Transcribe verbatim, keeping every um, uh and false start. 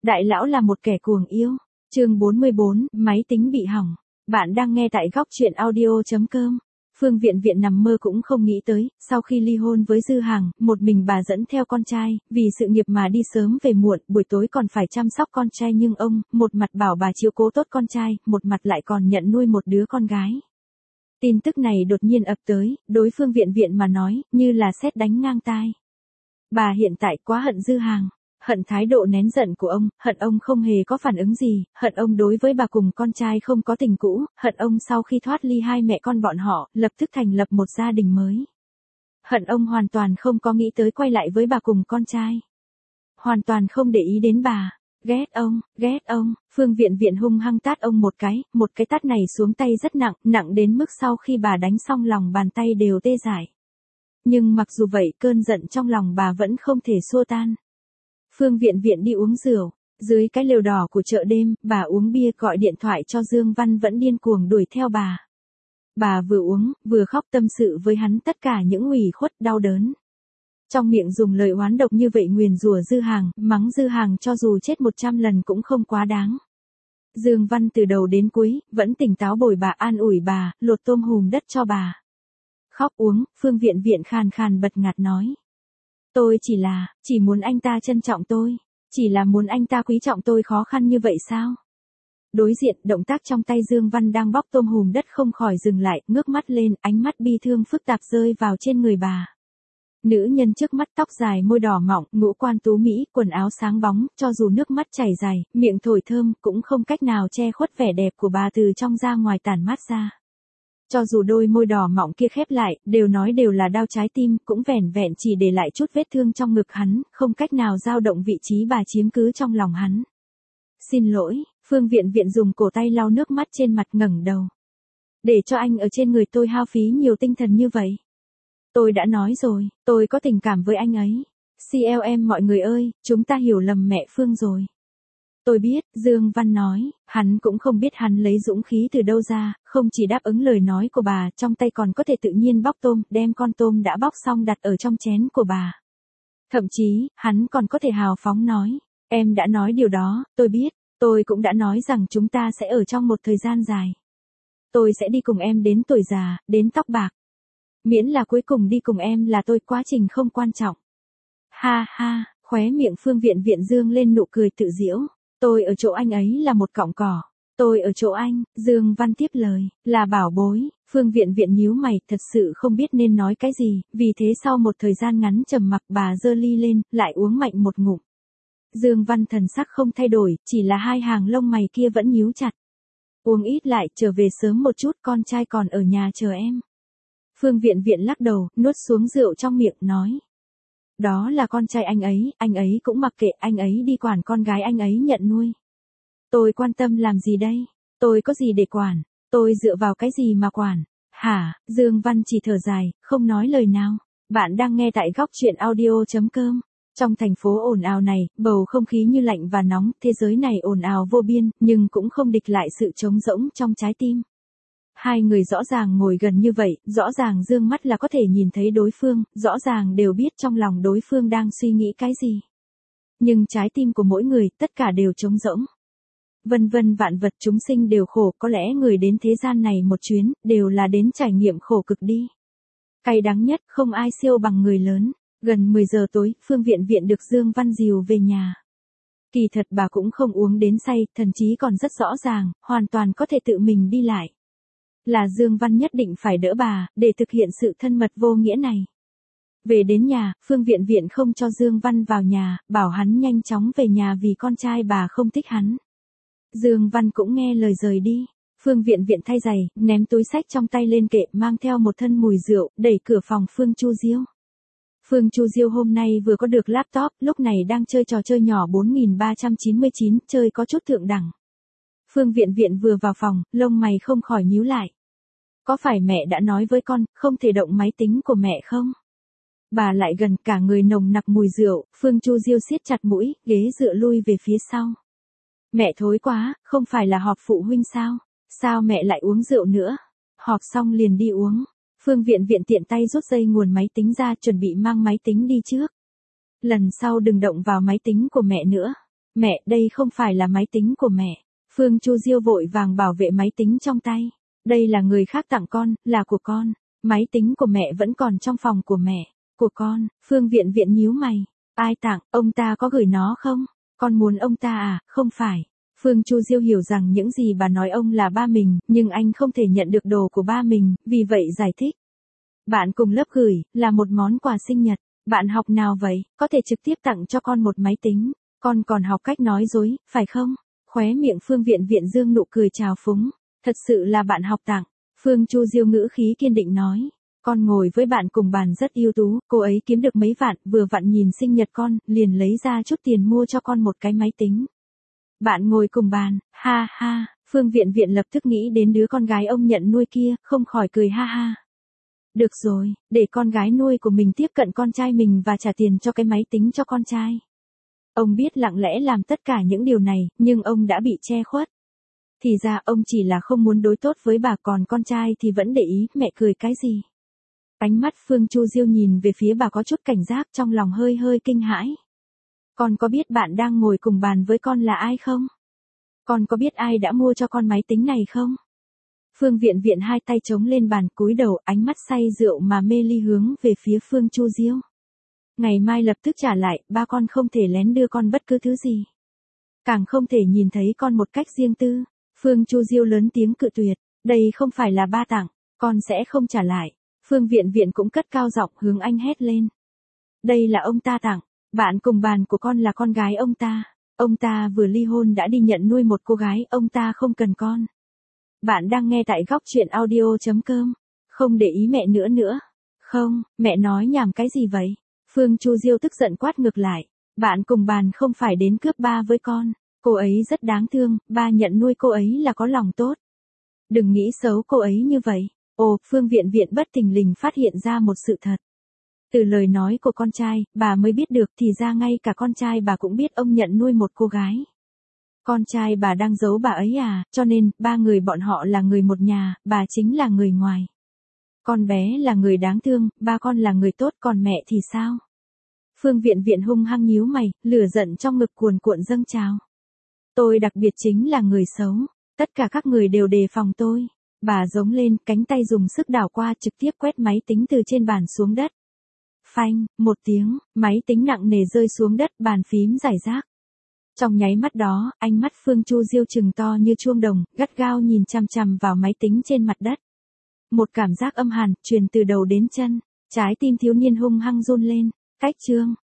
Đại lão là một kẻ cuồng yêu. Chương bốn mươi bốn, máy tính bị hỏng. Bạn đang nghe tại góc truyện audio chấm com. Phương Viện Viện nằm mơ cũng không nghĩ tới, sau khi ly hôn với Dư Hằng, một mình bà dẫn theo con trai, vì sự nghiệp mà đi sớm về muộn, buổi tối còn phải chăm sóc con trai nhưng ông, một mặt bảo bà chiếu cố tốt con trai, một mặt lại còn nhận nuôi một đứa con gái. Tin tức này đột nhiên ập tới, đối Phương Viện Viện mà nói, như là sét đánh ngang tai. Bà hiện tại quá hận Dư Hằng. Hận thái độ nén giận của ông, hận ông không hề có phản ứng gì, hận ông đối với bà cùng con trai không có tình cũ, hận ông sau khi thoát ly hai mẹ con bọn họ, lập tức thành lập một gia đình mới. Hận ông hoàn toàn không có nghĩ tới quay lại với bà cùng con trai. Hoàn toàn không để ý đến bà. Ghét ông, ghét ông, Phương Viện Viện hung hăng tát ông một cái, một cái tát này xuống tay rất nặng, nặng đến mức sau khi bà đánh xong lòng bàn tay đều tê dại. Nhưng mặc dù vậy cơn giận trong lòng bà vẫn không thể xua tan. Phương Viện Viện đi uống rượu, dưới cái lều đỏ của chợ đêm, bà uống bia gọi điện thoại cho Dương Văn vẫn điên cuồng đuổi theo bà. Bà vừa uống, vừa khóc tâm sự với hắn tất cả những ủy khuất đau đớn. Trong miệng dùng lời oán độc như vậy nguyền rủa Dư Hằng, mắng Dư Hằng cho dù chết một trăm lần cũng không quá đáng. Dương Văn từ đầu đến cuối, vẫn tỉnh táo bồi bà an ủi bà, lột tôm hùm đất cho bà. Khóc uống, Phương Viện Viện khàn khàn bật ngạt nói. Tôi chỉ là, chỉ muốn anh ta trân trọng tôi, chỉ là muốn anh ta quý trọng tôi khó khăn như vậy sao? Đối diện, động tác trong tay Dương Văn đang bóc tôm hùm đất không khỏi dừng lại, ngước mắt lên, ánh mắt bi thương phức tạp rơi vào trên người bà. Nữ nhân trước mắt tóc dài môi đỏ mọng, ngũ quan tú mỹ, quần áo sáng bóng, cho dù nước mắt chảy dài, miệng thổi thơm, cũng không cách nào che khuất vẻ đẹp của bà từ trong ra ngoài tản mát ra. Cho dù đôi môi đỏ mọng kia khép lại, đều nói đều là đau trái tim, cũng vẻn vẹn chỉ để lại chút vết thương trong ngực hắn, không cách nào dao động vị trí bà chiếm cứ trong lòng hắn. Xin lỗi, Phương Viện Viện dùng cổ tay lau nước mắt trên mặt ngẩng đầu. Để cho anh ở trên người tôi hao phí nhiều tinh thần như vậy. Tôi đã nói rồi, tôi có tình cảm với anh ấy. xê lờ em mọi người ơi, chúng ta hiểu lầm mẹ Phương rồi. Tôi biết, Dương Văn nói, hắn cũng không biết hắn lấy dũng khí từ đâu ra, không chỉ đáp ứng lời nói của bà, trong tay còn có thể tự nhiên bóc tôm, đem con tôm đã bóc xong đặt ở trong chén của bà. Thậm chí, hắn còn có thể hào phóng nói, em đã nói điều đó, tôi biết, tôi cũng đã nói rằng chúng ta sẽ ở trong một thời gian dài. Tôi sẽ đi cùng em đến tuổi già, đến tóc bạc. Miễn là cuối cùng đi cùng em là tôi, quá trình không quan trọng. Ha ha, khóe miệng Phương Viện Viện dương lên nụ cười tự giễu. Tôi ở chỗ anh ấy là một cọng cỏ. Tôi ở chỗ anh, Dương Văn tiếp lời, là bảo bối. Phương Viện Viện nhíu mày, thật sự không biết nên nói cái gì, vì thế sau một thời gian ngắn trầm mặc bà giơ ly lên, lại uống mạnh một ngụm. Dương Văn thần sắc không thay đổi, chỉ là hai hàng lông mày kia vẫn nhíu chặt. Uống ít lại, trở về sớm một chút, con trai còn ở nhà chờ em. Phương Viện Viện lắc đầu, nuốt xuống rượu trong miệng, nói. Đó là con trai anh ấy, anh ấy cũng mặc kệ, anh ấy đi quản con gái anh ấy nhận nuôi. Tôi quan tâm làm gì đây? Tôi có gì để quản? Tôi dựa vào cái gì mà quản? Hả? Dương Văn chỉ thở dài, không nói lời nào. Bạn đang nghe tại góc truyện audio chấm com. Trong thành phố ồn ào này, bầu không khí như lạnh và nóng, thế giới này ồn ào vô biên, nhưng cũng không địch lại sự trống rỗng trong trái tim. Hai người rõ ràng ngồi gần như vậy, rõ ràng dương mắt là có thể nhìn thấy đối phương, rõ ràng đều biết trong lòng đối phương đang suy nghĩ cái gì. Nhưng trái tim của mỗi người, tất cả đều trống rỗng. Vân vân vạn vật chúng sinh đều khổ, có lẽ người đến thế gian này một chuyến, đều là đến trải nghiệm khổ cực đi. Cay đắng nhất, không ai siêu bằng người lớn. Gần mười giờ tối, Phương Viện Viện được Dương Văn dìu về nhà. Kỳ thật bà cũng không uống đến say, thần chí còn rất rõ ràng, hoàn toàn có thể tự mình đi lại. Là Dương Văn nhất định phải đỡ bà, để thực hiện sự thân mật vô nghĩa này. Về đến nhà, Phương Viện Viện không cho Dương Văn vào nhà, bảo hắn nhanh chóng về nhà vì con trai bà không thích hắn. Dương Văn cũng nghe lời rời đi. Phương Viện Viện thay giày, ném túi xách trong tay lên kệ, mang theo một thân mùi rượu, đẩy cửa phòng Phương Chu Diêu. Phương Chu Diêu hôm nay vừa có được laptop, lúc này đang chơi trò chơi nhỏ bốn nghìn ba trăm chín mươi chín, chơi có chút thượng đẳng. Phương Viện Viện vừa vào phòng, lông mày không khỏi nhíu lại. Có phải mẹ đã nói với con, không thể động máy tính của mẹ không? Bà lại gần, cả người nồng nặc mùi rượu, Phương Chu Diêu siết chặt mũi, ghế dựa lui về phía sau. Mẹ thối quá, không phải là họp phụ huynh sao? Sao mẹ lại uống rượu nữa? Họp xong liền đi uống. Phương Viện Viện tiện tay rút dây nguồn máy tính ra, chuẩn bị mang máy tính đi trước. Lần sau đừng động vào máy tính của mẹ nữa. Mẹ, đây không phải là máy tính của mẹ. Phương Chu Diêu vội vàng bảo vệ máy tính trong tay. Đây là người khác tặng con, là của con. Máy tính của mẹ vẫn còn trong phòng của mẹ. Của con. Phương Viện Viện nhíu mày. Ai tặng, ông ta có gửi nó không? Con muốn ông ta à? Không phải. Phương Chu Diêu hiểu rằng những gì bà nói ông là ba mình, nhưng anh không thể nhận được đồ của ba mình, vì vậy giải thích. Bạn cùng lớp gửi, là một món quà sinh nhật. Bạn học nào vậy? Có thể trực tiếp tặng cho con một máy tính. Con còn học cách nói dối, phải không? Khóe miệng Phương Viện Viện dương nụ cười trào phúng. Thật sự là bạn học tặng. Phương Chu Diêu ngữ khí kiên định nói. Con ngồi với bạn cùng bàn rất ưu tú, cô ấy kiếm được mấy vạn, vừa vặn nhìn sinh nhật con, liền lấy ra chút tiền mua cho con một cái máy tính. Bạn ngồi cùng bàn, ha ha, Phương Viện Viện lập tức nghĩ đến đứa con gái ông nhận nuôi kia, không khỏi cười ha ha. Được rồi, để con gái nuôi của mình tiếp cận con trai mình và trả tiền cho cái máy tính cho con trai. Ông biết lặng lẽ làm tất cả những điều này, nhưng ông đã bị che khuất. Thì ra ông chỉ là không muốn đối tốt với bà, còn con trai thì vẫn để ý. Mẹ cười cái gì? Ánh mắt Phương Chu Diêu nhìn về phía bà có chút cảnh giác, trong lòng hơi hơi kinh hãi. Con có biết bạn đang ngồi cùng bàn với con là ai không? Con có biết ai đã mua cho con máy tính này không? Phương Viện Viện hai tay chống lên bàn, cúi đầu, ánh mắt say rượu mà mê ly hướng về phía Phương Chu Diêu. Ngày mai lập tức trả lại, ba con không thể lén đưa con bất cứ thứ gì. Càng không thể nhìn thấy con một cách riêng tư. Phương Chu Diêu lớn tiếng cự tuyệt, đây không phải là ba tặng, con sẽ không trả lại. Phương Viện Viện cũng cất cao giọng hướng anh hét lên. Đây là ông ta tặng, bạn cùng bàn của con là con gái ông ta. Ông ta vừa ly hôn đã đi nhận nuôi một cô gái, ông ta không cần con. Bạn đang nghe tại góc truyện audio chấm com. Không để ý mẹ nữa nữa. Không, mẹ nói nhảm cái gì vậy? Phương Chu Diêu tức giận quát ngược lại. Bạn cùng bàn không phải đến cướp ba với con. Cô ấy rất đáng thương, ba nhận nuôi cô ấy là có lòng tốt. Đừng nghĩ xấu cô ấy như vậy. Ồ, Phương Viện Viện bất thình lình phát hiện ra một sự thật. Từ lời nói của con trai, bà mới biết được thì ra ngay cả con trai bà cũng biết ông nhận nuôi một cô gái. Con trai bà đang giấu bà ấy à, cho nên, ba người bọn họ là người một nhà, bà chính là người ngoài. Con bé là người đáng thương, ba con là người tốt, còn mẹ thì sao? Phương Viện Viện hung hăng nhíu mày, lửa giận trong ngực cuồn cuộn dâng trào. Tôi đặc biệt chính là người xấu, tất cả các người đều đề phòng tôi. Bà giống lên, cánh tay dùng sức đảo qua, trực tiếp quét máy tính từ trên bàn xuống đất. Phanh, một tiếng, máy tính nặng nề rơi xuống đất, bàn phím rải rác. Trong nháy mắt đó, ánh mắt Phương Chu Diêu trừng to như chuông đồng, gắt gao nhìn chằm chằm vào máy tính trên mặt đất. Một cảm giác âm hàn, truyền từ đầu đến chân, trái tim thiếu niên hung hăng run lên. Cách chương.